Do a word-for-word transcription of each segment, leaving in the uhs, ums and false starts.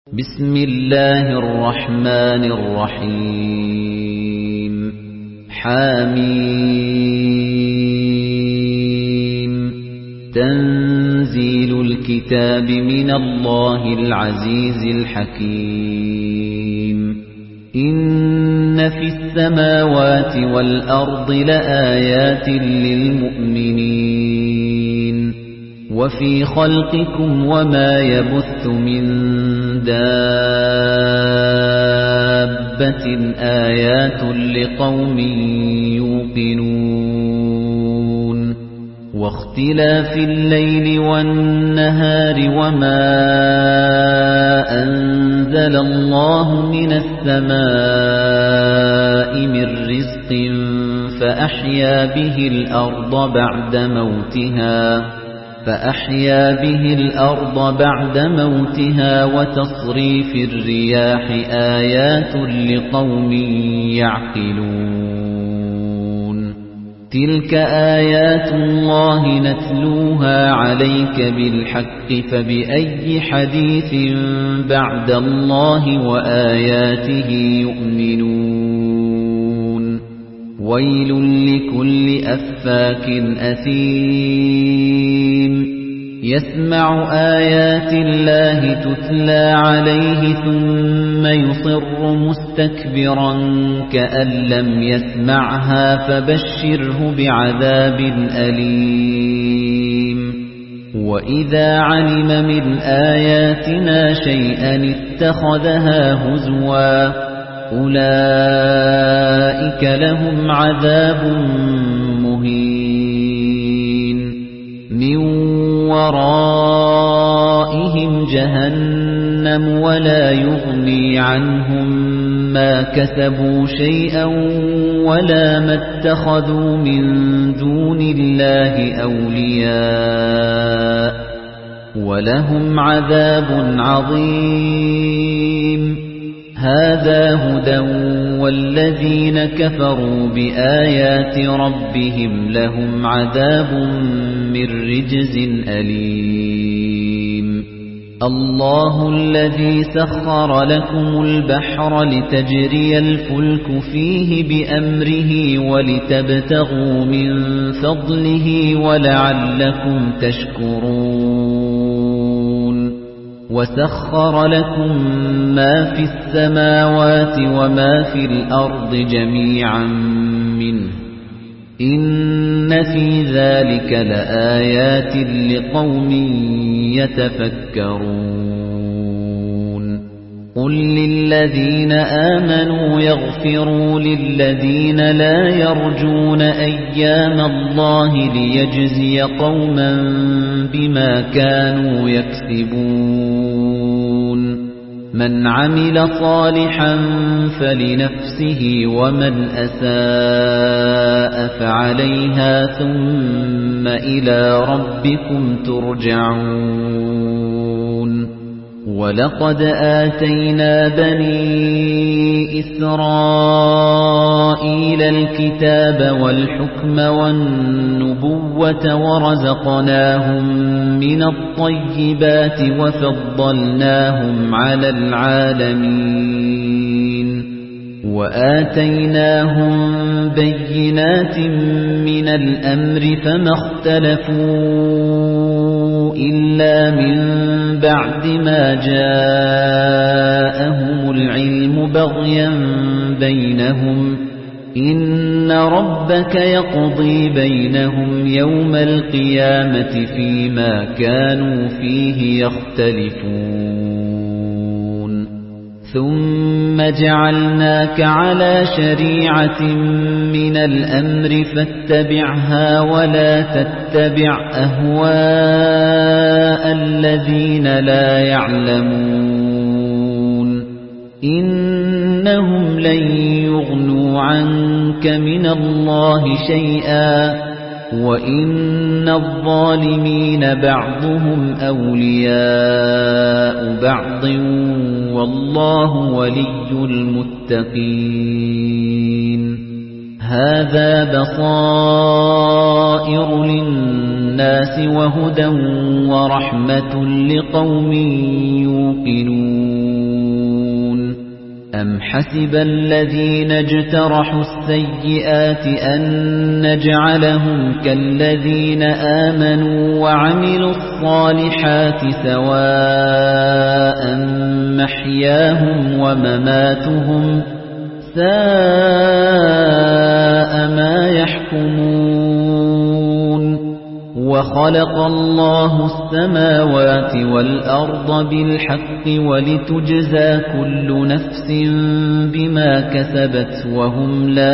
بسم الله الرحمن الرحيم حميم تنزيل الكتاب من الله العزيز الحكيم إن في السماوات والأرض لآيات للمؤمنين وفي خلقكم وما يبث من دابة آيات لقوم يوقنون واختلاف الليل والنهار وما أنزل الله من السماء من رزق فأحيا به الأرض بعد موتها فأحيا به الأرض بعد موتها وتصريف الرياح آيات لقوم يعقلون تلك آيات الله نتلوها عليك بالحق فبأي حديث بعد الله وآياته يؤمنون ويل لكل أفاك أثيم يسمع آيات الله تتلى عليه ثم يصر مستكبرا كأن لم يسمعها فبشره بعذاب أليم وإذا علم من آياتنا شيئا اتخذها هزوا أولئك لهم عذاب مهين من ورائهم جهنم ولا يغني عنهم ما كسبوا شيئا ولا ما اتخذوا من دون الله أولياء ولهم عذاب عظيم هذا هدى والذين كفروا بآيات ربهم لهم عذاب من رجز أليم الله الذي سخر لكم البحر لتجري الفلك فيه بأمره ولتبتغوا من فضله ولعلكم تشكرون وسخر لكم ما في السماوات وما في الأرض جميعا منه إن في ذلك لآيات لقوم يتفكرون قل للذين آمنوا يغفروا للذين لا يرجون أيام الله ليجزي قوما بما كانوا يكسبون من عمل صالحا فلنفسه ومن أساء فعليها ثم إلى ربكم ترجعون ولقد آتينا بني إسرائيل الكتاب والحكم والنبوة ورزقناهم من الطيبات وفضلناهم على العالمين وآتيناهم بينات من الأمر فما اختلفوا إلا من بعد ما جاءهم العلم بغيا بينهم إن ربك يقضي بينهم يوم القيامة فيما كانوا فيه يختلفون ثم جعلناك على شريعة من الأمر فاتبعها ولا تتبع أهواء الذين لا يعلمون إنهم لن يغنوا عنك من الله شيئا وإن الظالمين بعضهم أولياء بعض والله ولي المتقين هذا بصائر للناس للناس وهدى ورحمة لقوم يوقنون أم حسب الذين اجترحوا السيئات أن نجعلهم كالذين آمنوا وعملوا الصالحات سواء محياهم ومماتهم ساء ما يحكمون وخلق الله السماوات والأرض بالحق ولتجزى كل نفس بما كسبت وهم لا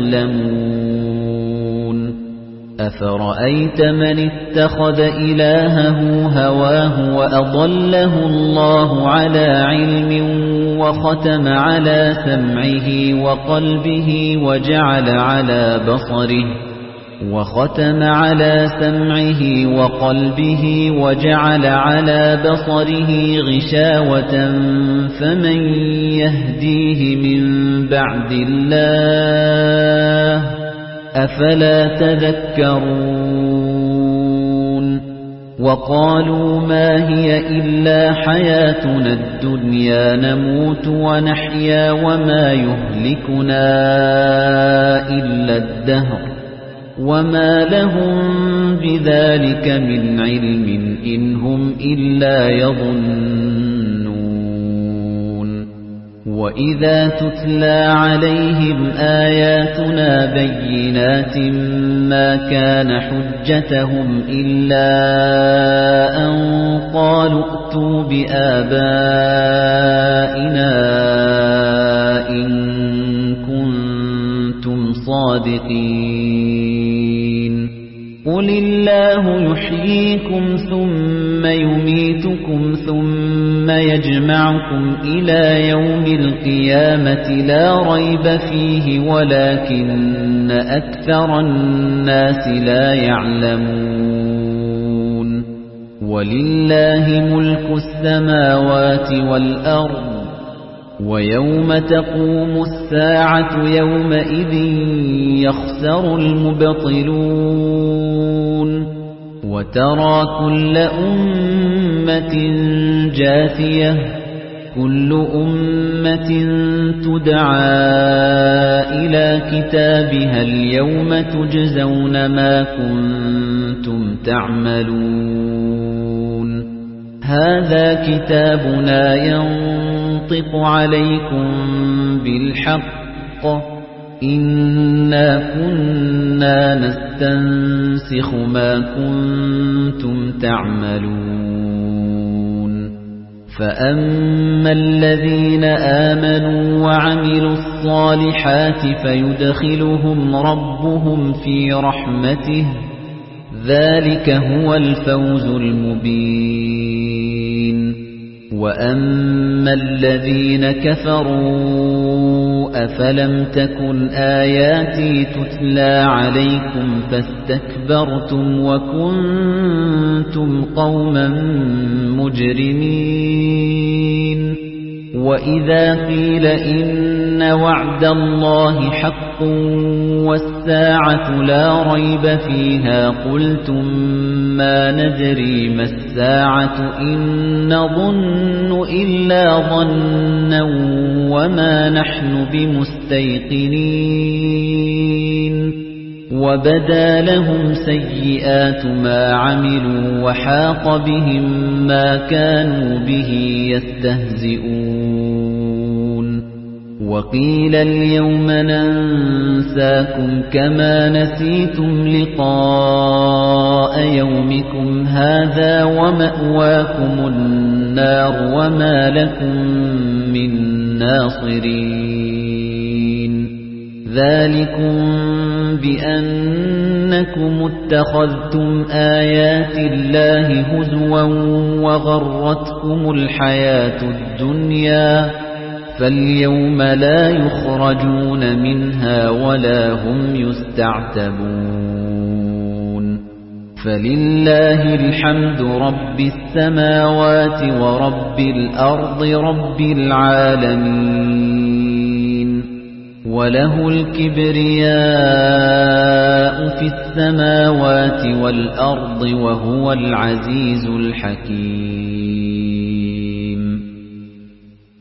يظلمون أفرأيت من اتخذ إلهه هواه وأضله الله على علم وختم على سمعه وقلبه وجعل على بصره وختم على سمعه وقلبه وجعل على بصره غشاوة فمن يهديه من بعد الله أفلا تذكرون وقالوا ما هي إلا حياتنا الدنيا نموت ونحيا وما يهلكنا إلا الدهر وما لهم بذلك من علم إن هم إلا يظنون وإذا تتلى عليهم آياتنا بينات ما كان حجتهم إلا أن قالوا ائتوا بآبائنا إن كنتم صادقين قل الله يحييكم ثم يميتكم ثم يجمعكم إلى يوم القيامة لا ريب فيه ولكن أكثر الناس لا يعلمون ولله ملك السماوات والأرض ويوم تقوم الساعة يومئذ يخسر المبطلون وترى كل أمة جاثية كل أمة تدعى إلى كتابها اليوم تجزون ما كنتم تعملون هذا كتابنا ينطق عليكم بالحق إنا كنا نستنسخ ما كنتم تعملون فأما الذين آمنوا وعملوا الصالحات فيدخلهم ربهم في رحمته ذلك هو الفوز المبين وأما الذين كفروا أفلم تكن آياتي تتلى عليكم فاستكبرتم وكنتم قوما مجرمين وإذا قيل إن وعد الله حق والساعة لا ريب فيها قلتم ما ندري ما الساعة إن نظن إلا ظنا وما نحن بمستيقنين وبدا لهم سيئات ما عملوا وحاق بهم ما كانوا به يستهزئون وقيل اليوم ننساكم كما نسيتم لقاء يومكم هذا ومأواكم النار وما لكم من ناصرين ذلكم بأنكم اتخذتم آيات الله هزوا وغرتكم الحياة الدنيا فاليوم لا يخرجون منها ولا هم يستعتبون فلله الحمد رب السماوات ورب الأرض رب العالمين وَلَهُ الْكِبْرِيَاءُ فِي السَّمَاوَاتِ وَالْأَرْضِ وَهُوَ الْعَزِيزُ الْحَكِيمُ